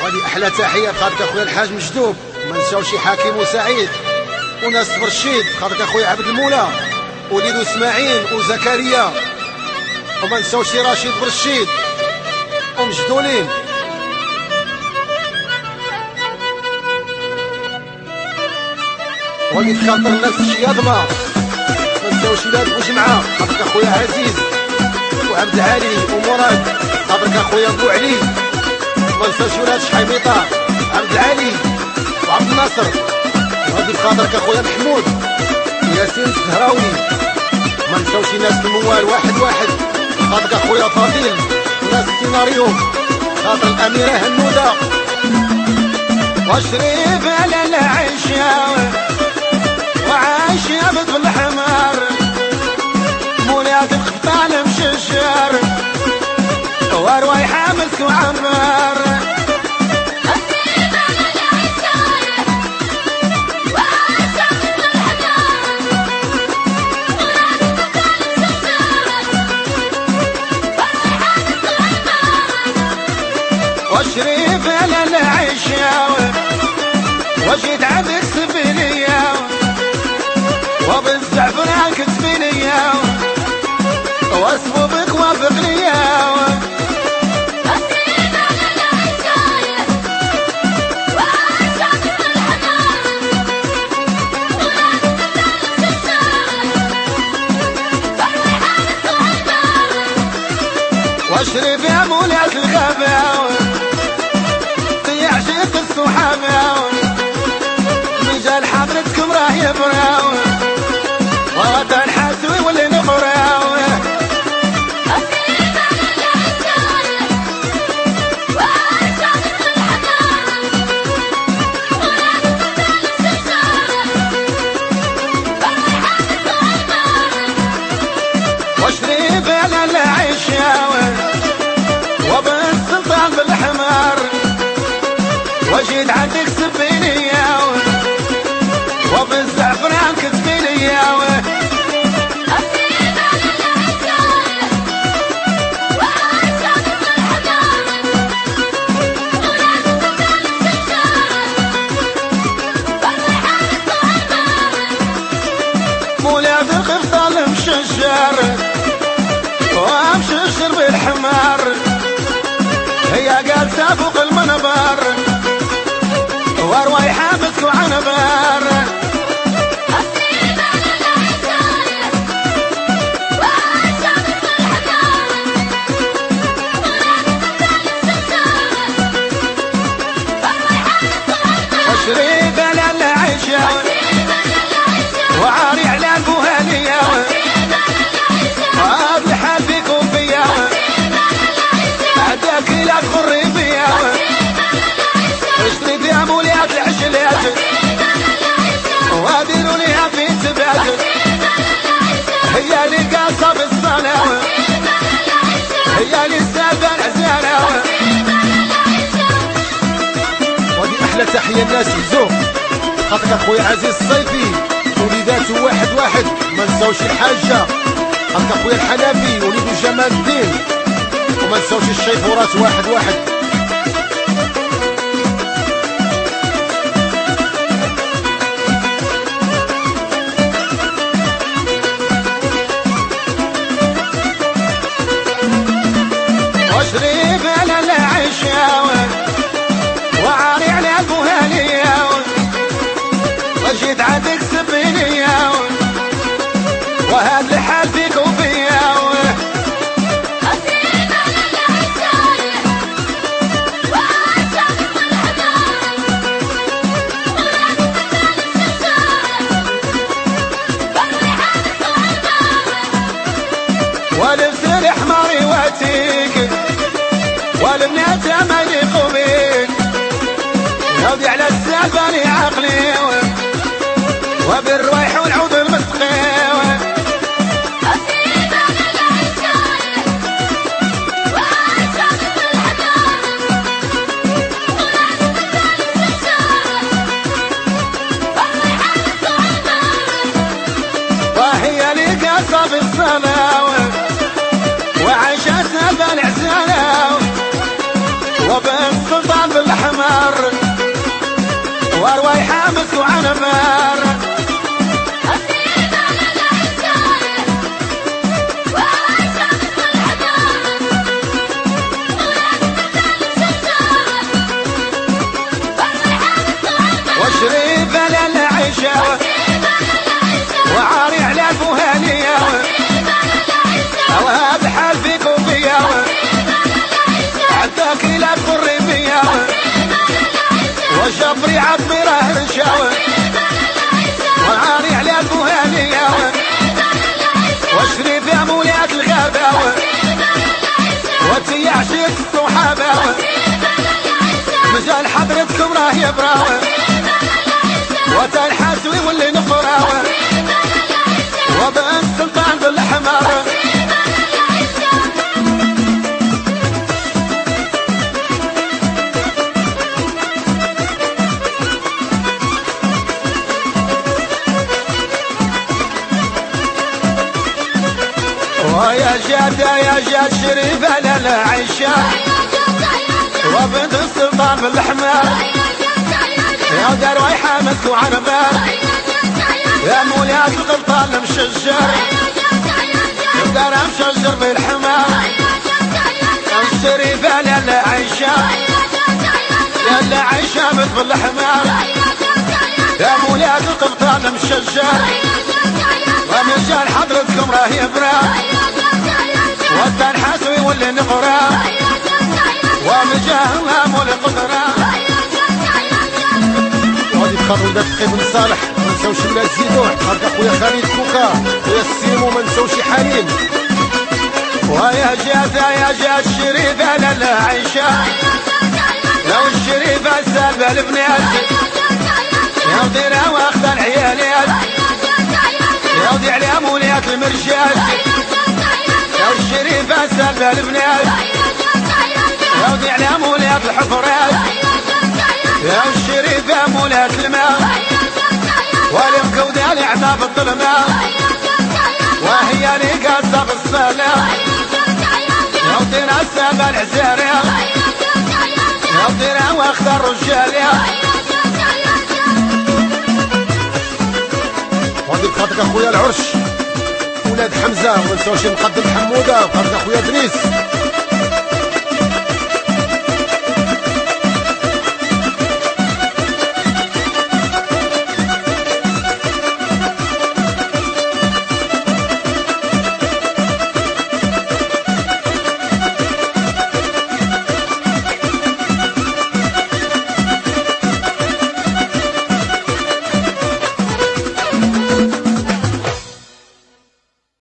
وهذه احلى تحيه بخاطرك اخويا الحاج مجدوب، ما نساوش حكيم وسعيد وناس برشيد، بخاطرك اخويا عبد المولى وليدو اسماعيل وزكريا، وما نساوش رشيد برشيد ومجدولين. وهذه خاطر الناس الشياضمه، ما نساوش ولاد بوجمعه، خاطرك اخويا عزيز وعبد العالي ومراد، خاطرك اخويا ابو علي، ما نساوش ولاد شحيميطه عبد العالي وعبد الناصر، وهذه خاطرك اخويا محمود ياسين الزهراوي، ما نساوش ناس الموال واحد واحد، خاطرك اخويا فضيل وناس السيناريو، خاطر الاميره هنوده واشريف على العشاوي وعاش يبط بالحمار، مولاد القبطان مشجر وارواي حامس وعمار. واشريف على العشاوي وجيت عندك سبيليا وبالزعفران كتبيليا واسمو بك وافق ليا. واشرب يا مولات الغابة طيع شيخ الصحابة مجال حضرتكم راه يبراو وغدا نحاسوي واللي نقراو. واشرب على العشاوي وبالسلطان بالحمار وجيت عندك سبيليا وبالزعفران كتبيليا. مولاد القبطان مشجر ومشجر بالحمار، هي جالسة فوق المنبر وارواي حامس وعنبر. وشريب على العشاء وعاري على البوهالية وهذا الحال فيكم فيا عداك لا تخري بيا. اشتري فيها موليات العشلات واديروا ليها في تبات، هي اللي قاصة بالصلاة هي اللي سابة العزالة. وهذه احلى تحيه الناس الزوق، خاطرك اخويا عزيز الصيفي وليداته واحد واحد، ما نساوش الحاجه، خاطرك اخويا الحنفي وليدو جمال الدين، وما نساوش الشيفورات واحد واحد. واشرب على العشاوي وعاري على البوهالية وجيت عندك سبيليا وهذا الحال فيك وفيا. ولبس الحمار يواتيك والبنات ما يليقوا بيك، يودي على السالفاني عقلي وبالروايح والعود المسقي. وهي اللي قاصة بالصلاة وعاشت بالعزالة وبالسلطان بالحمد الحمار وروايحة مسك وعنبر وشريفة للعشاء وعاري على الفهانية وهاب حال فيك وفيا عداك إلى القريبية وشبري عظمي راه رشاوي وعاري على الفهانية وشريف يا مولات الغابة وتي عشيت الصحابة مجال حضرتكم راه يبراوي وتنحاسوي واللي نفراوي وبن سلطان بالحمار ويا جاد شريفة للعشاء وبنت السلطان بالحمار يا دار ويحة مسك وعنبر يا مولات القلطان المشجر يا دار مشجر بالحمار الشريفة للعشاء للعشاء مثل بالحمار يا مولات القلطان المشجر ومجال حضرتكم راه يبرا والتنحاسوي واللي نقرا ومجال مولي قدرا وغادي تخاف ولاد تقي بن صالح ما نساوش ولاد زيدون خالد اخويا خالد كوكا خويا السيم وما نساوش حليم ويا جات الشريفة للعشاء لو الشريفة سالبة البنات يا وديرها واخدة العيالات يا ودي على موليات المرشات يا الشريفة سالبة البنات يا ودي على موليات الحفرات يا الشريفة مولات الماء والمكودة لعبة بالظلماء وهي اللي قاصة بالصلاة يا ودينا السابة العزارية يا ودينا واخدة الرجالية وغادي بخاطرك اخويا العرش ولاد حمزه وما نساوش المقدم حموده وخاطرك اخويا دريس